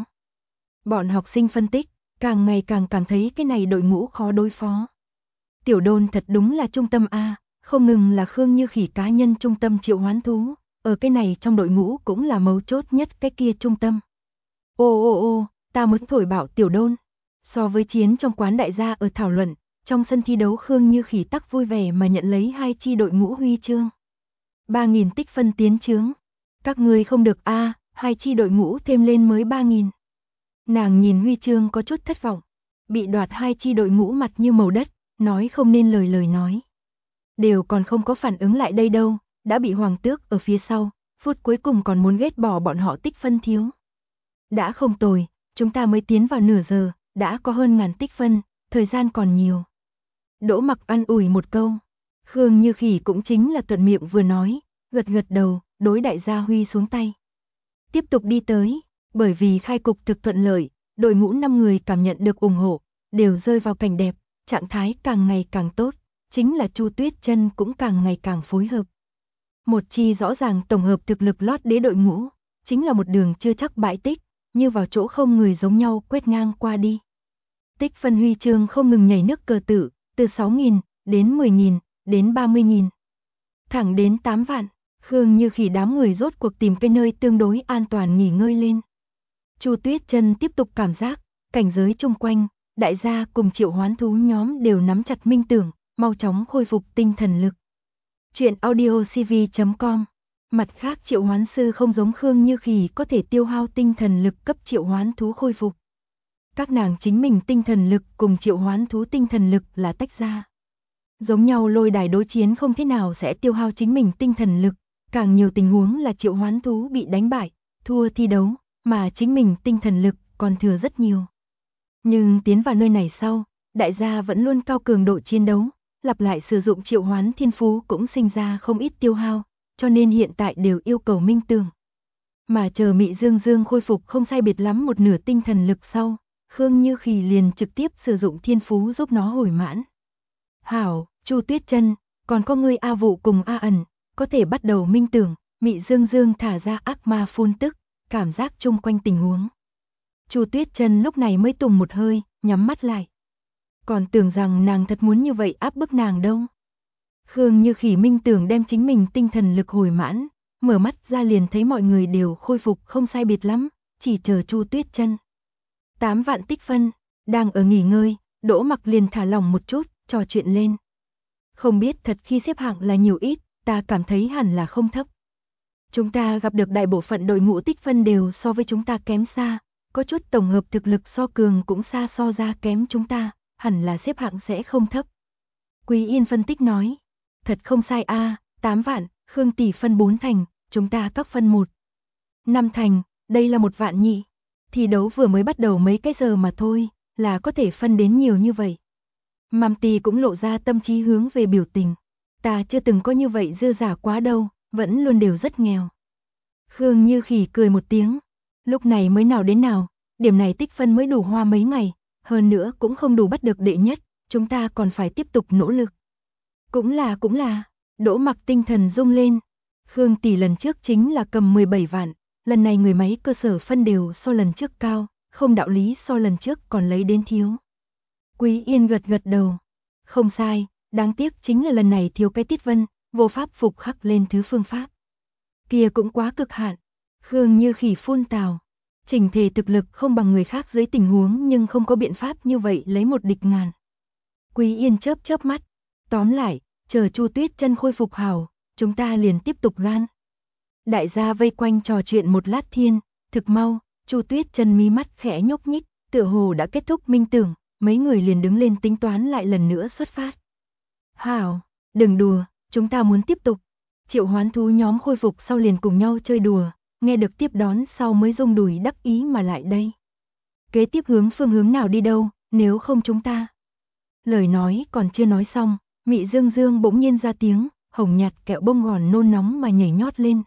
Bọn học sinh phân tích, càng ngày càng cảm thấy cái này đội ngũ khó đối phó. Tiểu đôn thật đúng là trung tâm A, không ngừng là Khương Như Khỉ cá nhân trung tâm triệu hoán thú, ở cái này trong đội ngũ cũng là mấu chốt nhất cái kia trung tâm. Ô, ta muốn thổi bảo tiểu đôn. So với chiến trong quán đại gia ở thảo luận, trong sân thi đấu Khương Như Khỉ tắc vui vẻ mà nhận lấy 2 chi đội ngũ huy chương. 3.000 tích phân tiến chướng. Các người không được A, 2 chi đội ngũ thêm lên mới 3.000. Nàng nhìn huy chương có chút thất vọng. Bị đoạt 2 chi đội ngũ mặt như màu đất, nói không nên lời nói. Đều còn không có phản ứng lại đây đâu, đã bị Hoàng Tước ở phía sau, phút cuối cùng còn muốn ghét bỏ bọn họ tích phân thiếu. Đã không tồi, chúng ta mới tiến vào nửa giờ, đã có hơn 1000 tích phân, thời gian còn nhiều. Đỗ Mặc an ủi một câu, Khương Như Khỉ cũng chính là thuận miệng vừa nói, gật gật đầu, đối đại gia huy xuống tay. Tiếp tục đi tới, bởi vì khai cục thực thuận lợi, đội ngũ 5 người cảm nhận được ủng hộ, đều rơi vào cảnh đẹp, trạng thái càng ngày càng tốt, chính là Chu Tuyết Chân cũng càng ngày càng phối hợp. Một chi rõ ràng tổng hợp thực lực lót đế đội ngũ, chính là một đường chưa chắc bãi tích, như vào chỗ không người giống nhau quét ngang qua đi. Tích phân huy chương không ngừng nhảy nước cờ tử, từ 6.000 đến 10.000 đến 30.000, thẳng đến 8 vạn. Khương Như Khỉ đám người rốt cuộc tìm cái nơi tương đối an toàn nghỉ ngơi lên. Chu Tuyết Chân tiếp tục cảm giác, cảnh giới chung quanh, đại gia cùng triệu hoán thú nhóm đều nắm chặt minh tưởng, mau chóng khôi phục tinh thần lực. Chuyện audiocv.com. Mặt khác triệu hoán sư không giống Khương Như Khỉ có thể tiêu hao tinh thần lực cấp triệu hoán thú khôi phục. Các nàng chính mình tinh thần lực cùng triệu hoán thú tinh thần lực là tách ra. Giống nhau lôi đài đối chiến không thế nào sẽ tiêu hao chính mình tinh thần lực, càng nhiều tình huống là triệu hoán thú bị đánh bại, thua thi đấu, mà chính mình tinh thần lực còn thừa rất nhiều. Nhưng tiến vào nơi này sau, đại gia vẫn luôn cao cường độ chiến đấu, lặp lại sử dụng triệu hoán thiên phú cũng sinh ra không ít tiêu hao, cho nên hiện tại đều yêu cầu minh tưởng. Mà chờ Mị Dương Dương khôi phục không sai biệt lắm một nửa tinh thần lực sau, Khương Như Khỉ liền trực tiếp sử dụng thiên phú giúp nó hồi mãn. Hảo, Chu Tuyết Chân, còn có ngươi A Vụ cùng A Ẩn, có thể bắt đầu minh tưởng, Mị Dương Dương thả ra ác ma phun tức, cảm giác chung quanh tình huống. Chu Tuyết Chân lúc này mới tùng một hơi, nhắm mắt lại. Còn tưởng rằng nàng thật muốn như vậy áp bức nàng đâu. Khương Như Khỉ minh tưởng đem chính mình tinh thần lực hồi mãn, mở mắt ra liền thấy mọi người đều khôi phục không sai biệt lắm, chỉ chờ Chu Tuyết Chân. 8 vạn tích phân, đang ở nghỉ ngơi, Đỗ Mặc liền thả lỏng một chút, trò chuyện lên. Không biết thật khi xếp hạng là nhiều ít, ta cảm thấy hẳn là không thấp. Chúng ta gặp được đại bộ phận đội ngũ tích phân đều so với chúng ta kém xa, có chút tổng hợp thực lực so cường cũng xa so ra kém chúng ta, hẳn là xếp hạng sẽ không thấp. Quý Yên phân tích nói. Thật không sai a, 8 vạn, Khương tỷ phân 4 thành, chúng ta các phân 5 thành, đây là 1 vạn nhỉ. Thi đấu vừa mới bắt đầu mấy cái giờ mà thôi, là có thể phân đến nhiều như vậy. Mam Tì cũng lộ ra tâm trí hướng về biểu tình. Ta chưa từng có như vậy dư giả quá đâu, vẫn luôn đều rất nghèo. Khương Như Khỉ cười một tiếng. Lúc này mới nào đến nào, điểm này tích phân mới đủ hoa mấy ngày, hơn nữa cũng không đủ bắt được đệ nhất, chúng ta còn phải tiếp tục nỗ lực. Cũng là, Đỗ Mặc tinh thần rung lên. Khương tỷ lần trước chính là cầm 17 vạn, lần này người máy cơ sở phân đều so lần trước cao, không đạo lý so lần trước còn lấy đến thiếu. Quý Yên gật gật đầu. Không sai, đáng tiếc chính là lần này thiếu cái tiết vân, vô pháp phục khắc lên thứ phương pháp. Kia cũng quá cực hạn. Khương Như Khỉ phun tào. Chỉnh thể thực lực không bằng người khác dưới tình huống nhưng không có biện pháp như vậy lấy một địch ngàn. Quý Yên chớp chớp mắt. Tóm lại, chờ Chu Tuyết Chân khôi phục hảo, chúng ta liền tiếp tục gan. Đại gia vây quanh trò chuyện một lát thiên, thực mau, Chu Tuyết Chân mí mắt khẽ nhúc nhích, tựa hồ đã kết thúc minh tưởng, mấy người liền đứng lên tính toán lại lần nữa xuất phát. Hảo, đừng đùa, chúng ta muốn tiếp tục. Triệu Hoán thú nhóm khôi phục sau liền cùng nhau chơi đùa, nghe được tiếp đón sau mới rung đùi đắc ý mà lại đây. Kế tiếp phương hướng nào đi đâu, nếu không chúng ta. Lời nói còn chưa nói xong, Mị Dương Dương bỗng nhiên ra tiếng, hồng nhạt kẹo bông gòn nôn nóng mà nhảy nhót lên.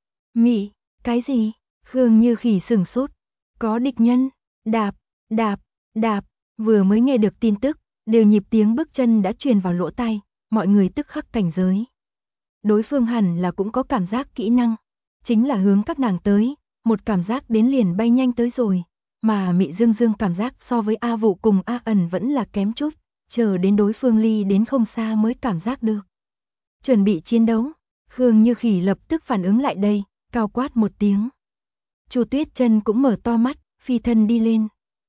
Mị, cái gì? Khương Như Khỉ sửng sốt. Có địch nhân, đạp, đạp, đạp, vừa mới nghe được tin tức, đều nhịp tiếng bước chân đã truyền vào lỗ tai, mọi người tức khắc cảnh giới. Đối phương hẳn là cũng có cảm giác kỹ năng, chính là hướng các nàng tới, một cảm giác đến liền bay nhanh tới rồi, mà Mị Dương Dương cảm giác so với A Vụ cùng A Ẩn vẫn là kém chút, chờ đến đối phương ly đến không xa mới cảm giác được. Chuẩn bị chiến đấu, Khương Như Khỉ lập tức phản ứng lại đây, cao quát một tiếng. Chu Tuyết Chân cũng mở to mắt, phi thân đi lên.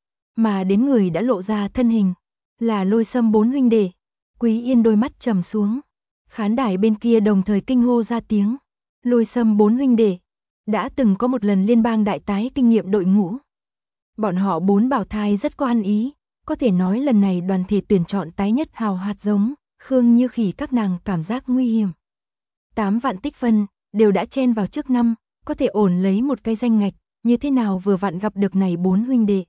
Mà đến người đã lộ ra thân hình, là Lôi Sâm 4 huynh đệ. Quý Yên đôi mắt trầm xuống. Khán đài bên kia đồng thời kinh hô ra tiếng. Lôi Sâm 4 huynh đệ đã từng có một lần liên bang đại tái kinh nghiệm đội ngũ. Bọn họ 4 bảo thai rất có ăn ý, có thể nói lần này đoàn thể tuyển chọn tái nhất hào hạt giống, Khương Như Khỉ các nàng cảm giác nguy hiểm. 8 vạn tích phân, đều đã chen vào trước năm, có thể ổn lấy một cái danh ngạch, như thế nào vừa vặn gặp được này 4 huynh đệ.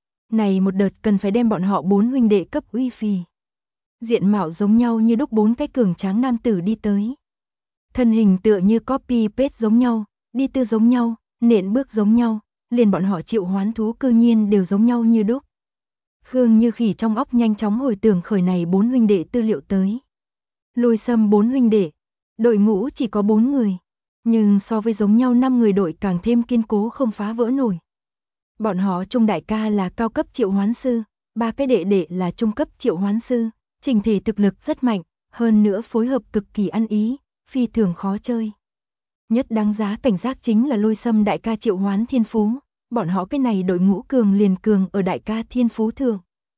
Này một đợt cần phải đem bọn họ 4 huynh đệ cấp uy phì. Diện mạo giống nhau như đúc 4 cái cường tráng nam tử đi tới. Thân hình tựa như copy paste giống nhau, đi tư giống nhau, nện bước giống nhau, liền bọn họ Triệu Hoán thú cư nhiên đều giống nhau như đúc. Khương Như Khỉ trong óc nhanh chóng hồi tưởng khởi này 4 huynh đệ tư liệu tới. Lôi Sâm 4 huynh đệ, đội ngũ chỉ có 4 người, nhưng so với giống nhau 5 người đội càng thêm kiên cố không phá vỡ nổi. Bọn họ trung đại ca là cao cấp triệu hoán sư, 3 cái đệ đệ là trung cấp triệu hoán sư, trình thể thực lực rất mạnh, hơn nữa phối hợp cực kỳ ăn ý, phi thường khó chơi. Nhất đáng giá cảnh giác chính là Lôi Sâm đại ca triệu hoán thiên phú, bọn họ cái này đội ngũ cường liền cường ở đại ca thiên phú thường.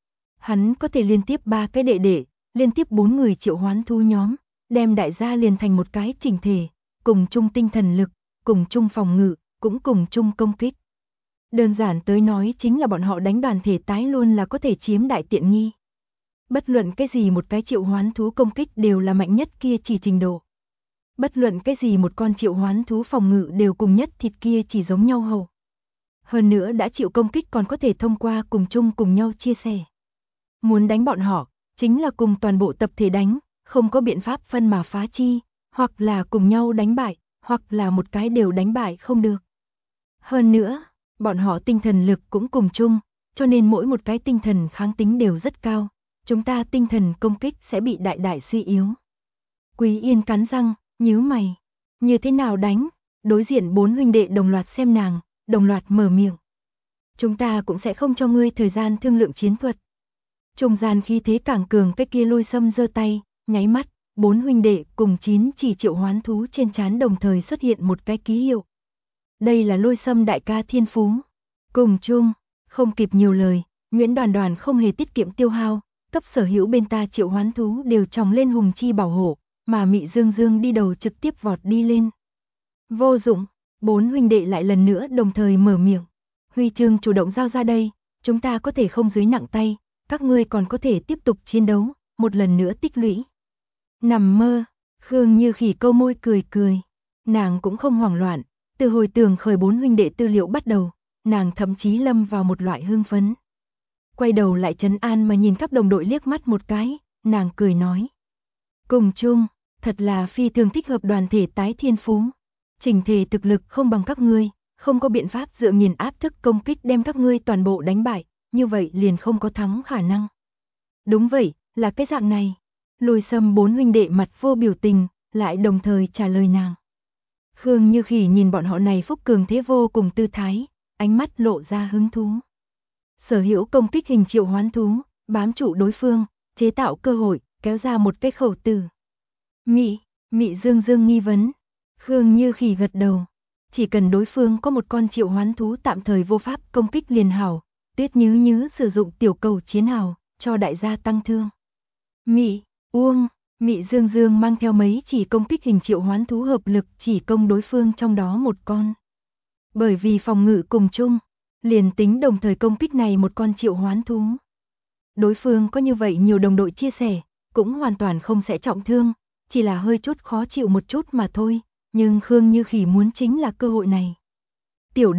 Hắn có thể liên tiếp 3 cái đệ đệ, liên tiếp 4 người triệu hoán thú nhóm, đem đại gia liền thành một cái chỉnh thể, cùng chung tinh thần lực, cùng chung phòng ngự, cũng cùng chung công kích. Đơn giản tới nói chính là bọn họ đánh đoàn thể tái luôn là có thể chiếm đại tiện nghi. Bất luận cái gì một cái triệu hoán thú công kích đều là mạnh nhất kia chỉ trình độ. Bất luận cái gì một con triệu hoán thú phòng ngự đều cùng nhất thịt kia chỉ giống nhau hầu. Hơn nữa đã chịu công kích còn có thể thông qua cùng chung cùng nhau chia sẻ. Muốn đánh bọn họ, chính là cùng toàn bộ tập thể đánh, không có biện pháp phân mà phá chi, hoặc là cùng nhau đánh bại, hoặc là một cái đều đánh bại không được. Hơn nữa, bọn họ tinh thần lực cũng cùng chung, cho nên mỗi một cái tinh thần kháng tính đều rất cao, chúng ta tinh thần công kích sẽ bị đại đại suy yếu. Quý Yên cắn răng, nhíu mày, như thế nào đánh? Đối diện 4 huynh đệ đồng loạt xem nàng, đồng loạt mở miệng. Chúng ta cũng sẽ không cho ngươi thời gian thương lượng chiến thuật. Trung gian khi thế càng cường cái kia Lôi Sâm giơ tay, nháy mắt, 4 huynh đệ cùng 9 chỉ triệu hoán thú trên trán đồng thời xuất hiện một cái ký hiệu. Đây là Lôi Sâm đại ca thiên phú. Cùng chung, không kịp nhiều lời, Nguyễn Đoàn Đoàn không hề tiết kiệm tiêu hao, cấp sở hữu bên ta triệu hoán thú đều tròng lên hùng chi bảo hộ, mà Mị Dương Dương đi đầu trực tiếp vọt đi lên. Vô dụng, 4 huynh đệ lại lần nữa đồng thời mở miệng. Huy chương chủ động giao ra đây, chúng ta có thể không dưới nặng tay, các ngươi còn có thể tiếp tục chiến đấu, một lần nữa tích lũy, Nằm mơ, Khương Như Khỉ câu môi cười cười. Nàng cũng không hoảng loạn, từ hồi tưởng khởi 4 huynh đệ tư liệu bắt đầu, nàng thậm chí lâm vào một loại hưng phấn. Quay đầu lại trấn an mà nhìn các đồng đội liếc mắt một cái, nàng cười nói. Cùng chung, thật là phi thường thích hợp đoàn thể tái thiên phú. Chỉnh thể thực lực không bằng các ngươi, không có biện pháp dựa nghiền áp thức công kích đem các ngươi toàn bộ đánh bại, như vậy liền không có thắng khả năng. Đúng vậy, là cái dạng này. Lôi Sâm 4 huynh đệ mặt vô biểu tình, lại đồng thời trả lời nàng. Khương Như Khỉ nhìn bọn họ này phúc cường thế vô cùng tư thái, ánh mắt lộ ra hứng thú. Sở hữu công kích hình triệu hoán thú, bám trụ đối phương, chế tạo cơ hội, kéo ra một cái khẩu từ. Mị dương dương nghi vấn. Khương Như Khỉ gật đầu. Chỉ cần đối phương có một con triệu hoán thú tạm thời vô pháp công kích liền hảo, Tuyết Nhứ Nhứ sử dụng tiểu cầu chiến hào, cho đại gia tăng thương. Mị dương dương mang theo mấy chỉ công kích hình triệu hoán thú hợp lực chỉ công đối phương trong đó một con. Bởi vì phòng ngự cùng chung, liền tính đồng thời công kích này một con triệu hoán thú. Đối phương có như vậy nhiều đồng đội chia sẻ, cũng hoàn toàn không sẽ trọng thương, chỉ là hơi chút khó chịu một chút mà thôi, nhưng Khương Như Khỉ muốn chính là cơ hội này. Tiểu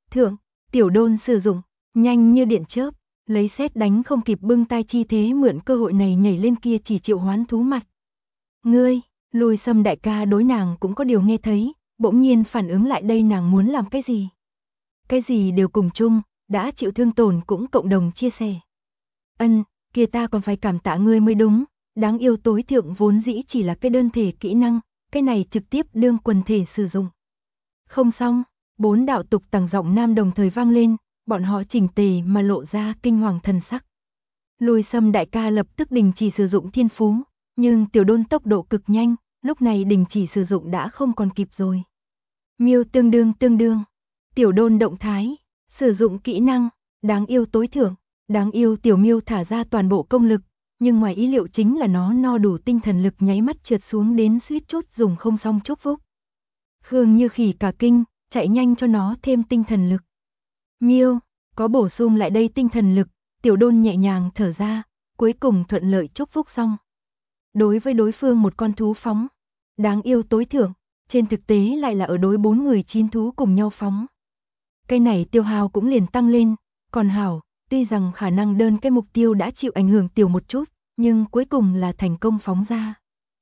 đôn sử dụng, nhanh như điện chớp, lấy sét đánh không kịp bưng tay chi thế mượn cơ hội này nhảy lên kia chỉ triệu hoán thú mặt. Ngươi, Lôi Sâm đại ca đối nàng cũng có điều nghe thấy, bỗng nhiên phản ứng lại đây nàng muốn làm cái gì. Cái gì đều cùng chung, đã chịu thương tổn cũng cộng đồng chia sẻ. Kia ta còn phải cảm tạ ngươi mới đúng, đáng yêu tối thượng vốn dĩ chỉ là cái đơn thể kỹ năng, cái này trực tiếp đương quần thể sử dụng. Không xong, 4 đạo tục tằng giọng nam đồng thời vang lên, bọn họ chỉnh tề mà lộ ra kinh hoàng thần sắc. Lôi Sâm đại ca lập tức đình chỉ sử dụng thiên phú, nhưng tiểu đôn tốc độ cực nhanh, lúc này đình chỉ sử dụng đã không còn kịp rồi. Miêu tương đương, tiểu đôn động thái, sử dụng kỹ năng, đáng yêu tối thượng, đáng yêu tiểu miêu thả ra toàn bộ công lực, nhưng ngoài ý liệu chính là nó no đủ tinh thần lực nháy mắt trượt xuống đến suýt chút dùng không xong chúc phúc. Khương Như Khỉ cả kinh, chạy nhanh cho nó thêm tinh thần lực. Miêu, có bổ sung lại đây tinh thần lực, tiểu đôn nhẹ nhàng thở ra, cuối cùng thuận lợi chúc phúc xong. Đối với đối phương một con thú phóng, đáng yêu tối thượng, trên thực tế lại là ở đối 4 người 9 thú cùng nhau phóng. Cái này tiêu hao cũng liền tăng lên, còn hảo, tuy rằng khả năng đơn cái mục tiêu đã chịu ảnh hưởng tiểu một chút, nhưng cuối cùng là thành công phóng ra.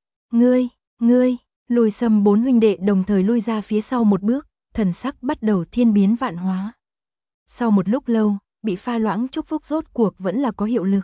Ngươi, Lôi Sâm 4 huynh đệ đồng thời lui ra phía sau một bước, thần sắc bắt đầu thiên biến vạn hóa. Sau một lúc lâu, bị pha loãng chúc phúc rốt cuộc vẫn là có hiệu lực.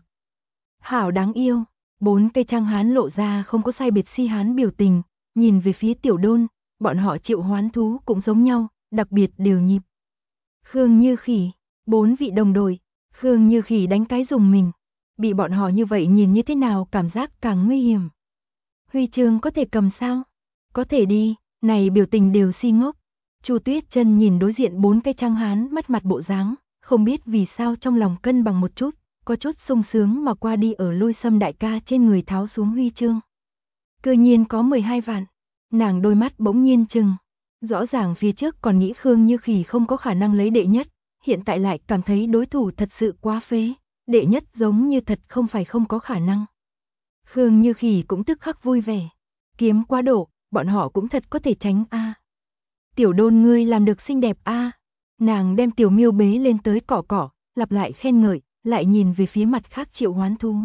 Hảo đáng yêu, 4 cây trang hán lộ ra không có sai biệt si hán biểu tình, nhìn về phía tiểu đôn, bọn họ triệu hoán thú cũng giống nhau, đặc biệt đều nhịp. Khương Như Khỉ, 4 vị đồng đội, Khương Như Khỉ đánh cái dùng mình, bị bọn họ như vậy nhìn như thế nào cảm giác càng nguy hiểm. Huy chương có thể cầm sao? Có thể đi, này biểu tình đều si ngốc. Chu Tuyết Chân nhìn đối diện 4 cây trang hán mất mặt bộ dáng, không biết vì sao trong lòng cân bằng một chút, có chút sung sướng mà qua đi ở Lôi Sâm đại ca trên người tháo xuống huy chương. Cư nhiên có 12 vạn, nàng đôi mắt bỗng nhiên trừng. Rõ ràng phía trước còn nghĩ Khương Như Khỉ không có khả năng lấy đệ nhất, hiện tại lại cảm thấy đối thủ thật sự quá phế, đệ nhất giống như thật không phải không có khả năng. Khương Như Khỉ cũng tức khắc vui vẻ, kiếm quá độ, bọn họ cũng thật có thể tránh a. Tiểu đôn ngươi làm được xinh đẹp a. Nàng đem tiểu miêu bế lên tới cỏ, lặp lại khen ngợi, lại nhìn về phía mặt khác triệu hoán thú.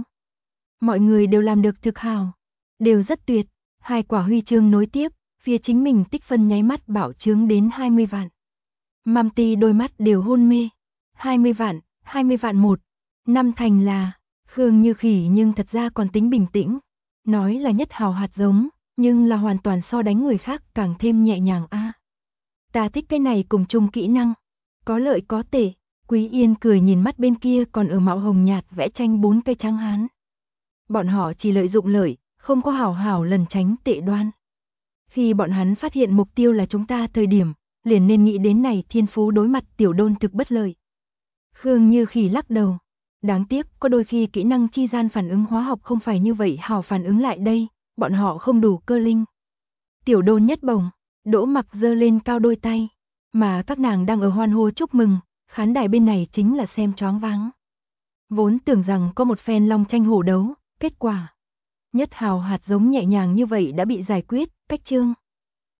Mọi người đều làm được thực hào, đều rất tuyệt, 2 quả huy chương nối tiếp, phía chính mình tích phân nháy mắt bảo chứng đến 20 vạn. Mam Ti đôi mắt đều hôn mê. 20 vạn một. Năm thành là, Khương Như Khỉ nhưng thật ra còn tính bình tĩnh. Nói là nhất hào hạt giống, nhưng là hoàn toàn so đánh người khác càng thêm nhẹ nhàng a. Ta thích cái này cùng chung kỹ năng. Có lợi có tệ. Quý Yên cười nhìn mắt bên kia còn ở mạo hồng nhạt vẽ tranh 4 cây trắng hán. Bọn họ chỉ lợi dụng lợi, không có hảo hảo lần tránh tệ đoan. Khi bọn hắn phát hiện mục tiêu là chúng ta thời điểm, liền nên nghĩ đến này thiên phú đối mặt tiểu đôn thực bất lợi. Khương Như Khỉ lắc đầu. Đáng tiếc có đôi khi kỹ năng chi gian phản ứng hóa học không phải như vậy hảo phản ứng lại đây, bọn họ không đủ cơ linh. Tiểu đôn nhất bổng, Đỗ Mặc giơ lên cao đôi tay, mà các nàng đang ở hoan hô chúc mừng, khán đài bên này chính là xem choáng váng. Vốn tưởng rằng có một phen long tranh hổ đấu, kết quả Nhất Hào hạt giống nhẹ nhàng như vậy đã bị giải quyết, cách chương.